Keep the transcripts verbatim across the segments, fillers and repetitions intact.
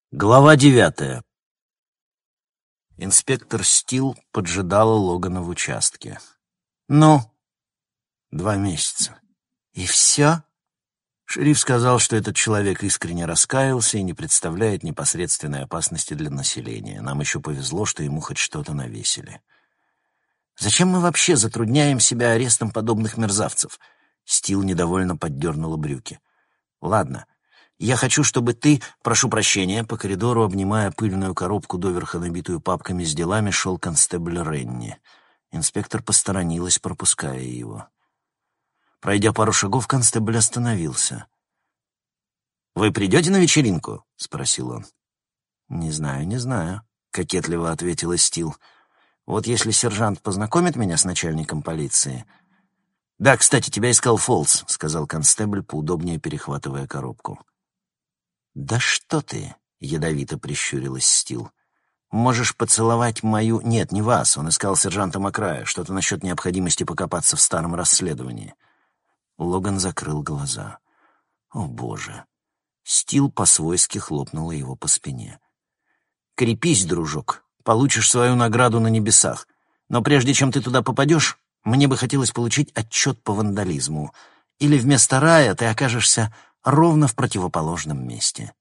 Глава девятая. Инспектор Стил поджидала Логана в участке. «Ну?» «Два месяца». «И все?» Шериф сказал, что этот человек искренне раскаялся и не представляет непосредственной опасности для населения. Нам еще повезло, что ему хоть что-то навесили. «Зачем мы вообще затрудняем себя арестом подобных мерзавцев?» Стил недовольно поддернула брюки. «Ладно. Я хочу, чтобы ты, прошу прощения, по коридору, обнимая пыльную коробку, доверха набитую папками с делами, шел констебль Ренни». Инспектор посторонилась, пропуская его. Пройдя пару шагов, констебль остановился. «Вы придете на вечеринку?» — спросил он. «Не знаю, не знаю», — кокетливо ответила Стил. «Вот если сержант познакомит меня с начальником полиции...» «Да, кстати, тебя искал Фолс», — сказал констебль, поудобнее перехватывая коробку. «Да что ты!» — ядовито прищурилась Стил. «Можешь поцеловать мою...» «Нет, не вас. Он искал сержанта Макрая. Что-то насчет необходимости покопаться в старом расследовании». Логан закрыл глаза. «О, Боже!» Стил по-свойски хлопнула его по спине. «Крепись, дружок. Получишь свою награду на небесах. Но прежде чем ты туда попадешь, мне бы хотелось получить отчет по вандализму. Или вместо рая ты окажешься ровно в противоположном месте».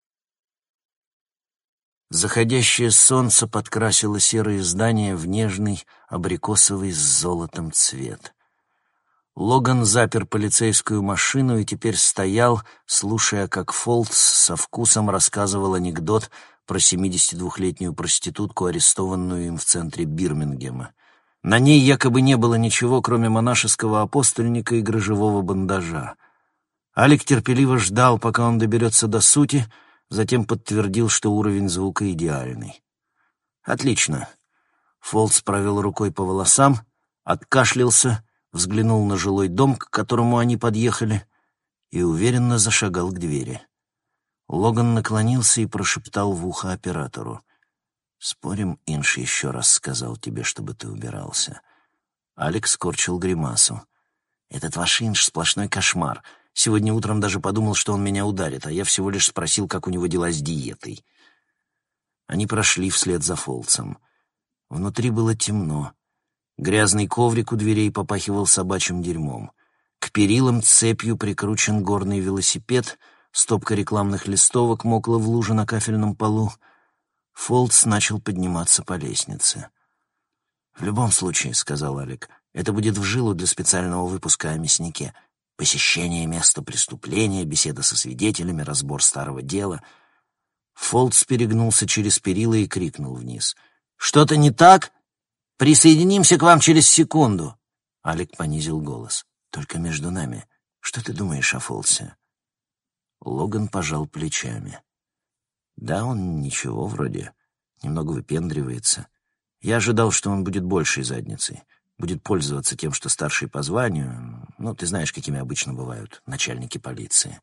Заходящее солнце подкрасило серые здания в нежный абрикосовый с золотом цвет. Логан запер полицейскую машину и теперь стоял, слушая, как Фолс со вкусом рассказывал анекдот про семидесятидвухлетнюю проститутку, арестованную им в центре Бирмингема. На ней якобы не было ничего, кроме монашеского апостольника и грыжевого бандажа. Алик терпеливо ждал, пока он доберется до сути, затем подтвердил, что уровень звука идеальный. «Отлично». Фолс провел рукой по волосам, откашлялся, взглянул на жилой дом, к которому они подъехали, и уверенно зашагал к двери. Логан наклонился и прошептал в ухо оператору. «Спорим, Инш еще раз сказал тебе, чтобы ты убирался». Алекс скорчил гримасу. «Этот ваш Инш — сплошной кошмар. Сегодня утром даже подумал, что он меня ударит, а я всего лишь спросил, как у него дела с диетой». Они прошли вслед за Фолсом. Внутри было темно. Грязный коврик у дверей попахивал собачьим дерьмом. К перилам цепью прикручен горный велосипед, стопка рекламных листовок мокла в луже на кафельном полу. Фолс начал подниматься по лестнице. «В любом случае», — сказал Алик, — «это будет в жилу для специального выпуска о мяснике. Посещение места преступления, беседа со свидетелями, разбор старого дела». Фолс перегнулся через перила и крикнул вниз. «Что-то не так? Присоединимся к вам через секунду!» Алик понизил голос. «Только между нами. Что ты думаешь о Фолсе?» Логан пожал плечами. «Да, он ничего вроде. Немного выпендривается. Я ожидал, что он будет большей задницей. Будет пользоваться тем, что старший по званию. Ну, ты знаешь, какими обычно бывают начальники полиции.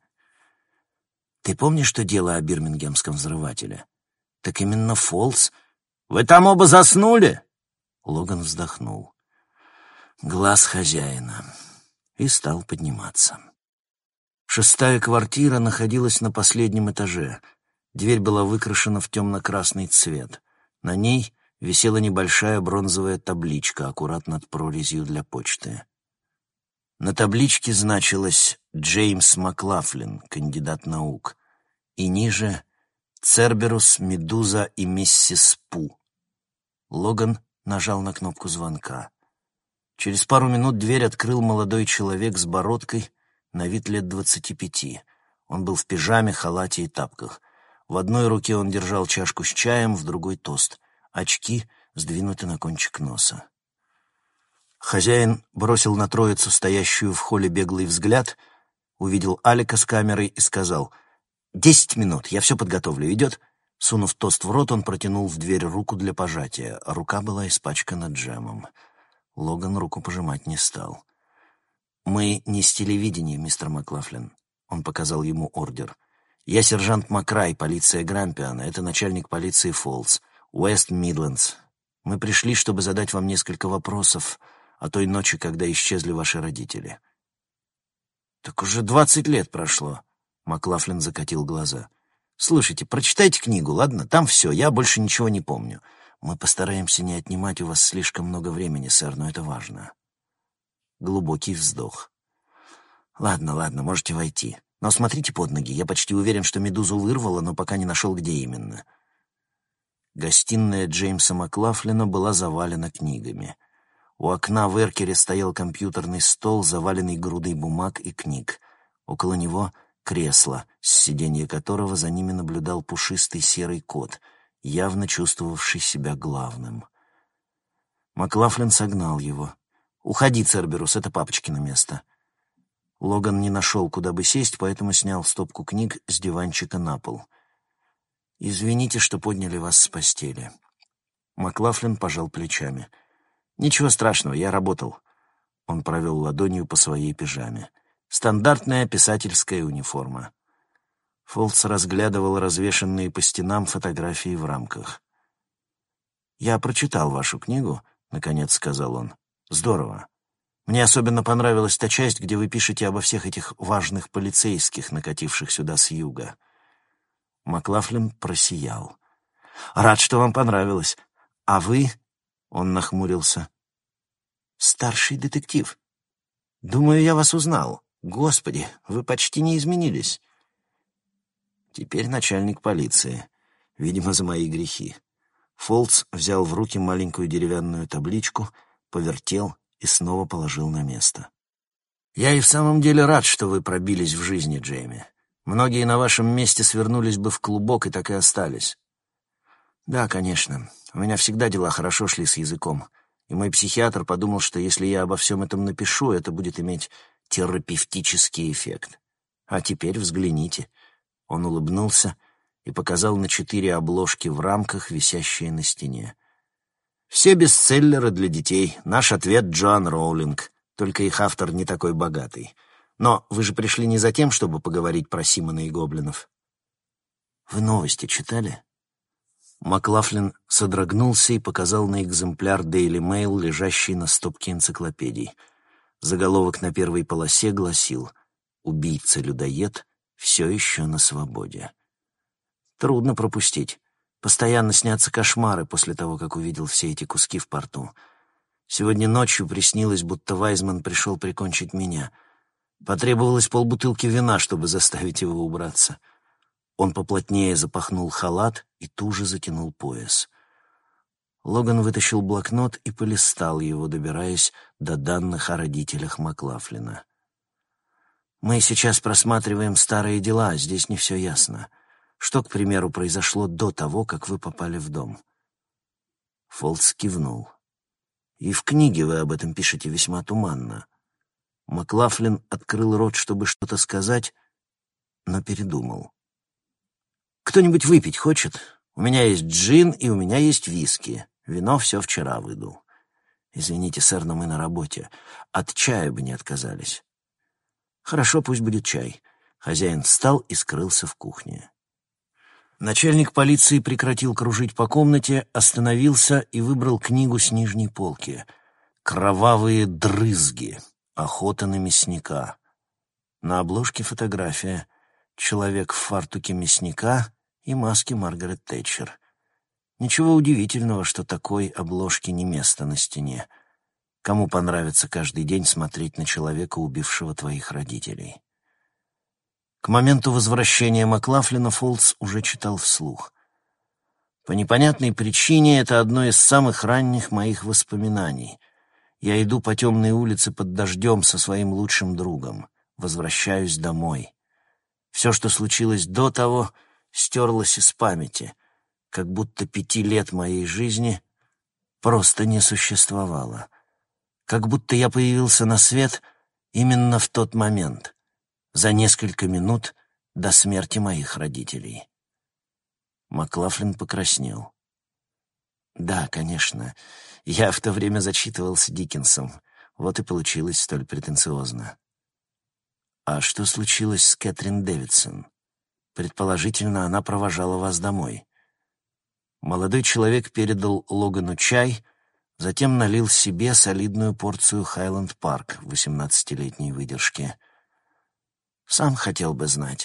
Ты помнишь то дело о бирмингемском взрывателе? Так именно Фолс...» «Вы там оба заснули?» Логан вздохнул. «Глаз хозяина». И стал подниматься. Шестая квартира находилась на последнем этаже. Дверь была выкрашена в темно-красный цвет. На ней висела небольшая бронзовая табличка, аккурат над прорезью для почты. На табличке значилось «Джеймс Маклафлин, кандидат наук», и ниже «Церберус, Медуза и миссис Пу». Логан нажал на кнопку звонка. Через пару минут дверь открыл молодой человек с бородкой, на вид лет двадцати пяти. Он был в пижаме, халате и тапках. В одной руке он держал чашку с чаем, в другой — тост. Очки сдвинуты на кончик носа. Хозяин бросил на троицу, стоящую в холле, беглый взгляд, увидел Алика с камерой и сказал: «Десять минут, я все подготовлю. Идет?» Сунув тост в рот, он протянул в дверь руку для пожатия, а рука была испачкана джемом. Логан руку пожимать не стал. «Мы не с телевидения, мистер Маклафлин», — он показал ему ордер. «Я сержант Макрай, полиция Грампиана. Это начальник полиции Фолс, Уэст Мидлендс. Мы пришли, чтобы задать вам несколько вопросов о той ночи, когда исчезли ваши родители». «Так уже двадцать лет прошло», — Маклафлин закатил глаза. Слушайте, прочитайте книгу, ладно? Там все, я больше ничего не помню. Мы постараемся не отнимать у вас слишком много времени, сэр, но это важно. Глубокий вздох. Ладно, ладно, можете войти. Но смотрите под ноги. Я почти уверен, что медузу вырвало, но пока не нашел, где именно. Гостиная Джеймса Маклафлина была завалена книгами. У окна в эркере стоял компьютерный стол, заваленный грудой бумаг и книг. Около него кресло, с сиденья которого за ними наблюдал пушистый серый кот, явно чувствовавший себя главным. Маклафлин согнал его. «Уходи, Церберус, это папочкино место». Логан не нашел, куда бы сесть, поэтому снял стопку книг с диванчика на пол. «Извините, что подняли вас с постели». Маклафлин пожал плечами. «Ничего страшного, я работал». Он провел ладонью по своей пижаме. «Стандартная писательская униформа». Фолтс разглядывал развешанные по стенам фотографии в рамках. «Я прочитал вашу книгу», — наконец сказал он. «Здорово. Мне особенно понравилась та часть, где вы пишете обо всех этих важных полицейских, накативших сюда с юга». Маклафлин просиял. «Рад, что вам понравилось. А вы...» — он нахмурился. «Старший детектив. Думаю, я вас узнал. Господи, вы почти не изменились». Теперь начальник полиции. Видимо, за мои грехи. Фолтс взял в руки маленькую деревянную табличку, повертел и снова положил на место. «Я и в самом деле рад, что вы пробились в жизни, Джейми. Многие на вашем месте свернулись бы в клубок и так и остались». «Да, конечно. У меня всегда дела хорошо шли с языком. И мой психиатр подумал, что если я обо всем этом напишу, это будет иметь терапевтический эффект. А теперь взгляните». Он улыбнулся и показал на четыре обложки в рамках, висящие на стене. «Все бестселлеры для детей. Наш ответ — Джоан Роулинг. Только их автор не такой богатый. Но вы же пришли не за тем, чтобы поговорить про Симона и гоблинов». «Вы новости читали?» Маклафлин содрогнулся и показал на экземпляр Daily Mail, лежащий на стопке энциклопедий. Заголовок на первой полосе гласил: «Убийца-людоед все еще на свободе». Трудно пропустить. Постоянно снятся кошмары после того, как увидел все эти куски в порту. Сегодня ночью приснилось, будто Вайзман пришел прикончить меня. Потребовалось полбутылки вина, чтобы заставить его убраться. Он поплотнее запахнул халат и туже затянул пояс. Логан вытащил блокнот и полистал его, добираясь до данных о родителях Маклафлина. «Мы сейчас просматриваем старые дела, здесь не все ясно. Что, к примеру, произошло до того, как вы попали в дом?» Фолтс кивнул. «И в книге вы об этом пишете весьма туманно». Маклафлин открыл рот, чтобы что-то сказать, но передумал. «Кто-нибудь выпить хочет? У меня есть джин и у меня есть виски. Вино все вчера выдул. Извините, сэр, но мы на работе. От чая бы не отказались». «Хорошо, пусть будет чай». Хозяин встал и скрылся в кухне. Начальник полиции прекратил кружить по комнате, остановился и выбрал книгу с нижней полки. «Кровавые дрызги. Охота на мясника». На обложке фотография. Человек в фартуке мясника и маске Маргарет Тэтчер. Ничего удивительного, что такой обложке не место на стене. Кому понравится каждый день смотреть на человека, убившего твоих родителей? К моменту возвращения Маклафлина Фолтс уже читал вслух. По непонятной причине это одно из самых ранних моих воспоминаний. Я иду по темной улице под дождем со своим лучшим другом. Возвращаюсь домой. Все, что случилось до того, стерлось из памяти, как будто пяти лет моей жизни просто не существовало. Как будто я появился на свет именно в тот момент, за несколько минут до смерти моих родителей. Маклафлин покраснел. «Да, конечно, я в то время зачитывался Диккенсом, вот и получилось столь претенциозно». «А что случилось с Кэтрин Дэвидсон? Предположительно, она провожала вас домой». Молодой человек передал Логану чай, затем налил себе солидную порцию Хайленд Парк восемнадцатилетней выдержки. «Сам хотел бы знать.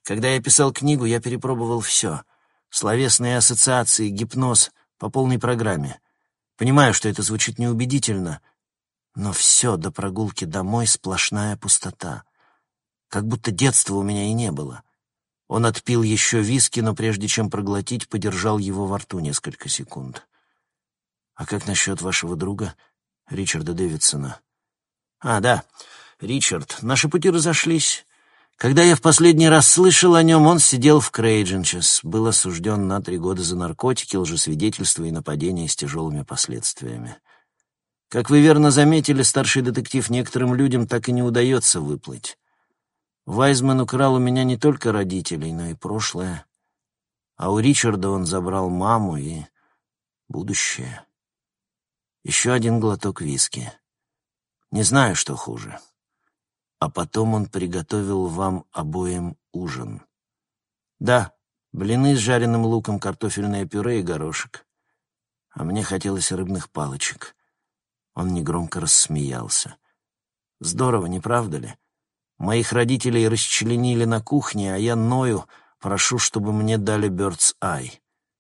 Когда я писал книгу, я перепробовал все. Словесные ассоциации, гипноз по полной программе. Понимаю, что это звучит неубедительно, но все до прогулки домой сплошная пустота. Как будто детства у меня и не было. Он отпил еще виски, но прежде чем проглотить, подержал его во рту несколько секунд. «А как насчет вашего друга, Ричарда Дэвидсона?» «А, да, Ричард. Наши пути разошлись. Когда я в последний раз слышал о нем, он сидел в Крейдженчес, был осужден на три года за наркотики, лжесвидетельство и нападение с тяжелыми последствиями. Как вы верно заметили, старший детектив, некоторым людям так и не удается выплыть. Вайзман украл у меня не только родителей, но и прошлое. А у Ричарда он забрал маму и будущее. Еще один глоток виски. Не знаю, что хуже. А потом он приготовил вам обоим ужин. Да, блины с жареным луком, картофельное пюре и горошек. А мне хотелось рыбных палочек. Он негромко рассмеялся. Здорово, не правда ли? Моих родителей расчленили на кухне, а я ною, прошу, чтобы мне дали Bird's Eye.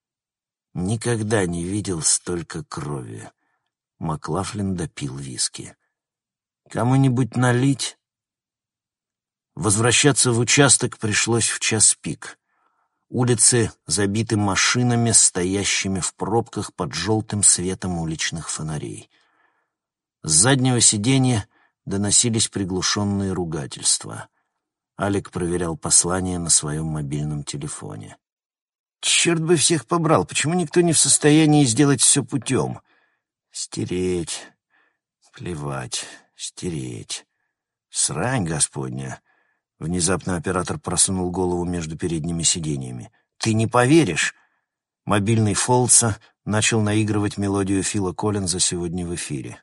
Никогда не видел столько крови. Маклафлин допил виски. Кому-нибудь налить? Возвращаться в участок пришлось в час пик. Улицы забиты машинами, стоящими в пробках под желтым светом уличных фонарей. С заднего сиденья доносились приглушенные ругательства. Алек проверял послание на своем мобильном телефоне. «Черт бы всех побрал! Почему никто не в состоянии сделать все путем? Стереть. Плевать. Стереть. Срань господня!» Внезапно оператор просунул голову между передними сиденьями. «Ты не поверишь!» Мобильный Фолтса начал наигрывать мелодию Фила Коллинза сегодня в эфире.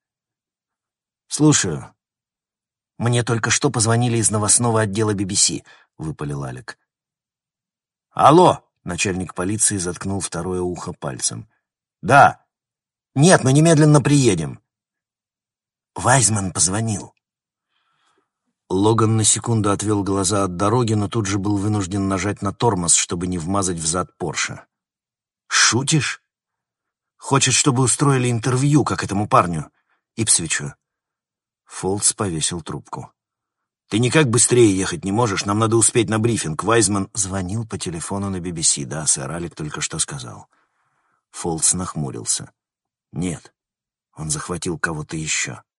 «Слушаю. Мне только что позвонили из новостного отдела би би си», — выпалил Алек. «Алло!» — начальник полиции заткнул второе ухо пальцем. «Да. Нет, мы немедленно приедем». Вайзман позвонил. Логан на секунду отвел глаза от дороги, но тут же был вынужден нажать на тормоз, чтобы не вмазать в зад Порше. «Шутишь? Хочет, чтобы устроили интервью, как этому парню, Ипсвичу». Фолтс повесил трубку. «Ты никак быстрее ехать не можешь? Нам надо успеть на брифинг. Вайзман звонил по телефону на би би си. Да, сэр, Алек только что сказал». Фолтс нахмурился. «Нет, он захватил кого-то еще».